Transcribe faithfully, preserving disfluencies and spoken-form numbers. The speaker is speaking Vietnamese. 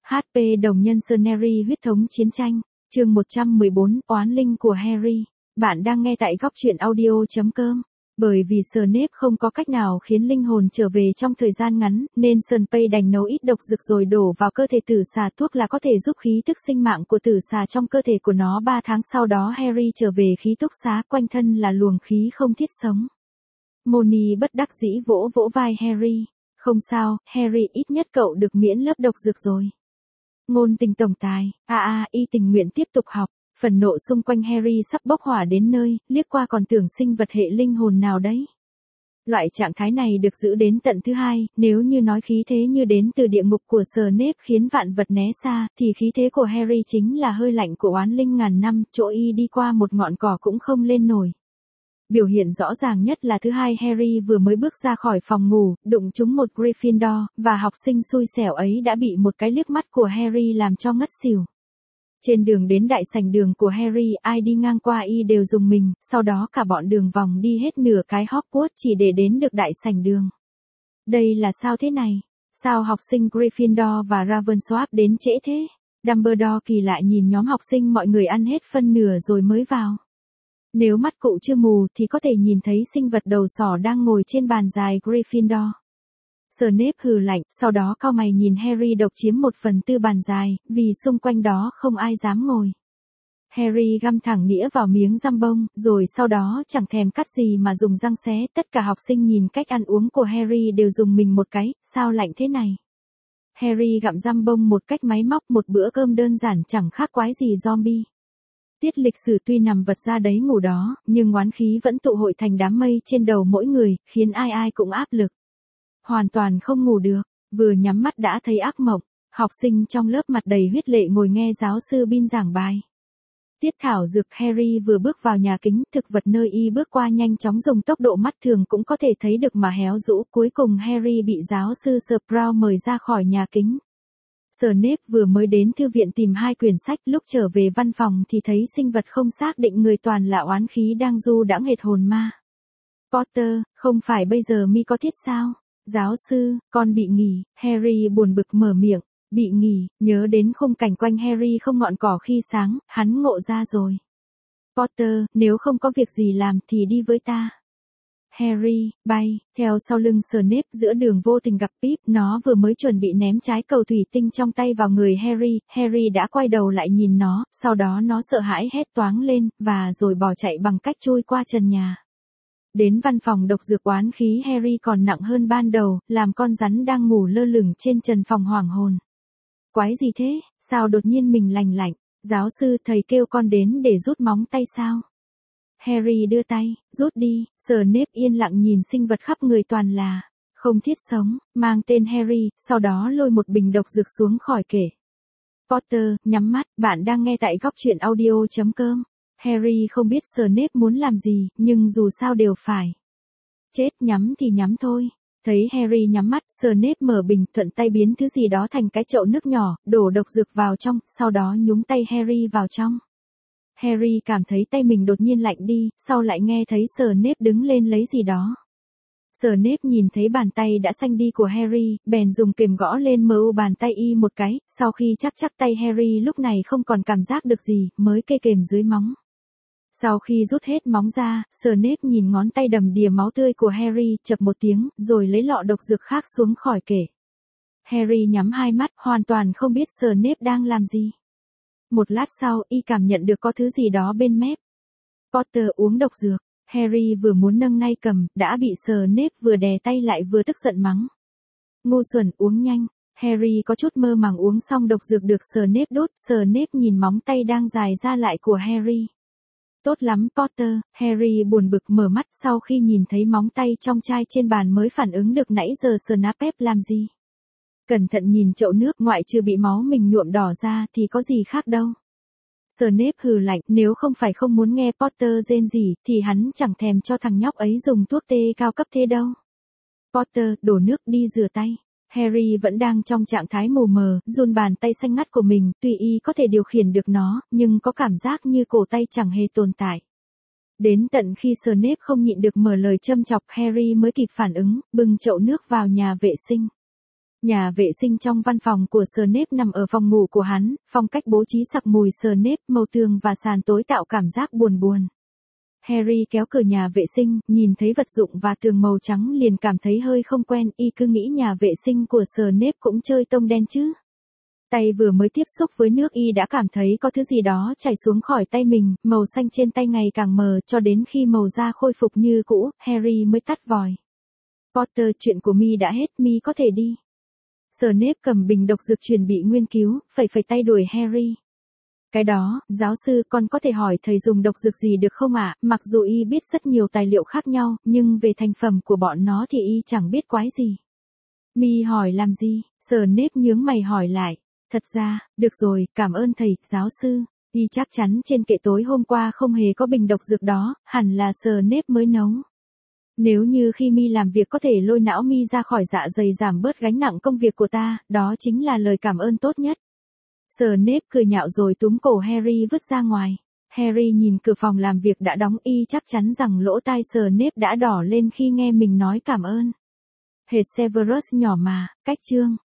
hát pê đồng nhân Snery huyết thống chiến tranh, chương một trăm mười bốn, oán linh của Harry. Bạn đang nghe tại góc truyện audio chấm com. Bởi vì Snape không có cách nào khiến linh hồn trở về trong thời gian ngắn, nên Snape đành nấu ít độc dược rồi đổ vào cơ thể tử xà. Thuốc là có thể giúp khí tức sinh mạng của tử xà trong cơ thể của nó. Ba tháng sau đó Harry trở về ký túc xá, quanh thân là luồng khí không thiết sống. Moni bất đắc dĩ vỗ vỗ vai Harry. Không sao, Harry, ít nhất cậu được miễn lớp độc dược rồi. Ngôn tình tổng tài, a a, y tình nguyện tiếp tục học. Phần nộ xung quanh Harry sắp bốc hỏa đến nơi, liếc qua còn tưởng sinh vật hệ linh hồn nào đấy. Loại trạng thái này được giữ đến tận thứ hai, nếu như nói khí thế như đến từ địa ngục của Snape khiến vạn vật né xa, thì khí thế của Harry chính là hơi lạnh của oán linh ngàn năm, chỗ y đi qua một ngọn cỏ cũng không lên nổi. Biểu hiện rõ ràng nhất là thứ hai, Harry vừa mới bước ra khỏi phòng ngủ, đụng trúng một Gryffindor, và học sinh xui xẻo ấy đã bị một cái liếc mắt của Harry làm cho ngất xỉu. Trên đường đến đại sảnh đường của Harry, ai đi ngang qua y đều rùng mình, sau đó cả bọn đường vòng đi hết nửa cái Hogwarts chỉ để đến được đại sảnh đường. Đây là sao thế này? Sao học sinh Gryffindor và Ravenclaw đến trễ thế? Dumbledore kỳ lạ nhìn nhóm học sinh, mọi người ăn hết phân nửa rồi mới vào. Nếu mắt cụ chưa mù thì có thể nhìn thấy sinh vật đầu sỏ đang ngồi trên bàn dài Gryffindor. Snape hừ lạnh, sau đó cau mày nhìn Harry độc chiếm một phần tư bàn dài, vì xung quanh đó không ai dám ngồi. Harry găm thẳng nĩa vào miếng giam bông, rồi sau đó chẳng thèm cắt gì mà dùng răng xé. Tất cả học sinh nhìn cách ăn uống của Harry đều dùng mình một cái, sao lạnh thế này? Harry gặm giam bông một cách máy móc, một bữa cơm đơn giản chẳng khác quái gì zombie. Tiết lịch sử tuy nằm vật ra đấy ngủ đó, nhưng oán khí vẫn tụ hội thành đám mây trên đầu mỗi người, khiến ai ai cũng áp lực. Hoàn toàn không ngủ được, vừa nhắm mắt đã thấy ác mộng. Học sinh trong lớp mặt đầy huyết lệ ngồi nghe giáo sư Bin giảng bài. Tiết thảo dược. Harry vừa bước vào nhà kính, thực vật nơi y bước qua nhanh chóng dùng tốc độ mắt thường cũng có thể thấy được mà héo rũ. Cuối cùng Harry bị giáo sư Sprout mời ra khỏi nhà kính. Snape vừa mới đến thư viện tìm hai quyển sách, lúc trở về văn phòng thì thấy sinh vật không xác định người toàn là oán khí đang du đãng hệt hồn ma. Potter, không phải bây giờ mi có thiết sao? Giáo sư, con bị nghỉ. Harry buồn bực mở miệng. Bị nghỉ, nhớ đến khung cảnh quanh Harry không ngọn cỏ khi sáng, hắn ngộ ra rồi. Potter, nếu không có việc gì làm thì đi với ta. Harry, bay, theo sau lưng Snape. Giữa đường vô tình gặp Pip, nó vừa mới chuẩn bị ném trái cầu thủy tinh trong tay vào người Harry, Harry đã quay đầu lại nhìn nó, sau đó nó sợ hãi hét toáng lên, và rồi bỏ chạy bằng cách chui qua trần nhà. Đến văn phòng độc dược, oán khí Harry còn nặng hơn ban đầu, làm con rắn đang ngủ lơ lửng trên trần phòng hoảng hồn. Quái gì thế, sao đột nhiên mình lành lạnh? Giáo sư, thầy kêu con đến để rút móng tay sao? Harry đưa tay, rút đi. Snape yên lặng nhìn sinh vật khắp người toàn là không thiết sống, mang tên Harry, sau đó lôi một bình độc dược xuống khỏi kệ. Potter, nhắm mắt, bạn đang nghe tại góc truyện audio chấm com. Harry không biết Snape muốn làm gì, nhưng dù sao đều phải. Chết, nhắm thì nhắm thôi. Thấy Harry nhắm mắt, Snape mở bình, thuận tay biến thứ gì đó thành cái chậu nước nhỏ, đổ độc dược vào trong, sau đó nhúng tay Harry vào trong. Harry cảm thấy tay mình đột nhiên lạnh đi, sau lại nghe thấy Snape đứng lên lấy gì đó. Snape nhìn thấy bàn tay đã xanh đi của Harry, bèn dùng kềm gõ lên mu bàn tay y một cái, sau khi chắc chắc tay Harry lúc này không còn cảm giác được gì, mới kê kềm dưới móng. Sau khi rút hết móng ra, Snape nhìn ngón tay đầm đìa máu tươi của Harry, chậc một tiếng, rồi lấy lọ độc dược khác xuống khỏi kệ. Harry nhắm hai mắt, hoàn toàn không biết Snape đang làm gì. Một lát sau, y cảm nhận được có thứ gì đó bên mép. Potter, uống độc dược. Harry vừa muốn nâng nay cầm, đã bị Snape vừa đè tay lại vừa tức giận mắng. Ngu xuẩn, uống nhanh. Harry có chút mơ màng uống xong độc dược được Snape đút. Snape nhìn móng tay đang dài ra lại của Harry. Tốt lắm Potter. Harry buồn bực mở mắt sau khi nhìn thấy móng tay trong chai trên bàn mới phản ứng được nãy giờ Snape làm gì. Cẩn thận nhìn chậu nước, ngoại trừ bị máu mình nhuộm đỏ ra thì có gì khác đâu. Snape hừ lạnh, nếu không phải không muốn nghe Potter rên rỉ thì hắn chẳng thèm cho thằng nhóc ấy dùng thuốc tê cao cấp thế đâu. Potter, đổ nước đi rửa tay. Harry vẫn đang trong trạng thái mù mờ, run bàn tay xanh ngắt của mình, tuy y có thể điều khiển được nó, nhưng có cảm giác như cổ tay chẳng hề tồn tại. Đến tận khi Snape không nhịn được mở lời châm chọc, Harry mới kịp phản ứng, bưng chậu nước vào nhà vệ sinh. Nhà vệ sinh trong văn phòng của Snape nằm ở phòng ngủ của hắn, phong cách bố trí sặc mùi Snape, màu tường và sàn tối tạo cảm giác buồn buồn. Harry kéo cửa nhà vệ sinh, nhìn thấy vật dụng và tường màu trắng liền cảm thấy hơi không quen, y cứ nghĩ nhà vệ sinh của Snape cũng chơi tông đen chứ. Tay vừa mới tiếp xúc với nước y đã cảm thấy có thứ gì đó chảy xuống khỏi tay mình, màu xanh trên tay ngày càng mờ cho đến khi màu da khôi phục như cũ, Harry mới tắt vòi. Potter, chuyện của mi đã hết, mi có thể đi. Snape cầm bình độc dược chuẩn bị nguyên cứu, phẩy phẩy tay đuổi Harry. Cái đó, giáo sư, con có thể hỏi thầy dùng độc dược gì được không ạ? Mặc dù y biết rất nhiều tài liệu khác nhau, nhưng về thành phẩm của bọn nó thì y chẳng biết quái gì. Mi hỏi làm gì? Snape nhướng mày hỏi lại. Thật ra, được rồi, cảm ơn thầy, giáo sư. Y chắc chắn trên kệ tối hôm qua không hề có bình độc dược đó, hẳn là Snape mới nấu. Nếu như khi mi làm việc có thể lôi não mi ra khỏi dạ dày giảm bớt gánh nặng công việc của ta, đó chính là lời cảm ơn tốt nhất. Snape cười nhạo rồi túm cổ Harry vứt ra ngoài. Harry nhìn cửa phòng làm việc đã đóng, y chắc chắn rằng lỗ tai Snape đã đỏ lên khi nghe mình nói cảm ơn. Hệt Severus nhỏ mà, cách chương.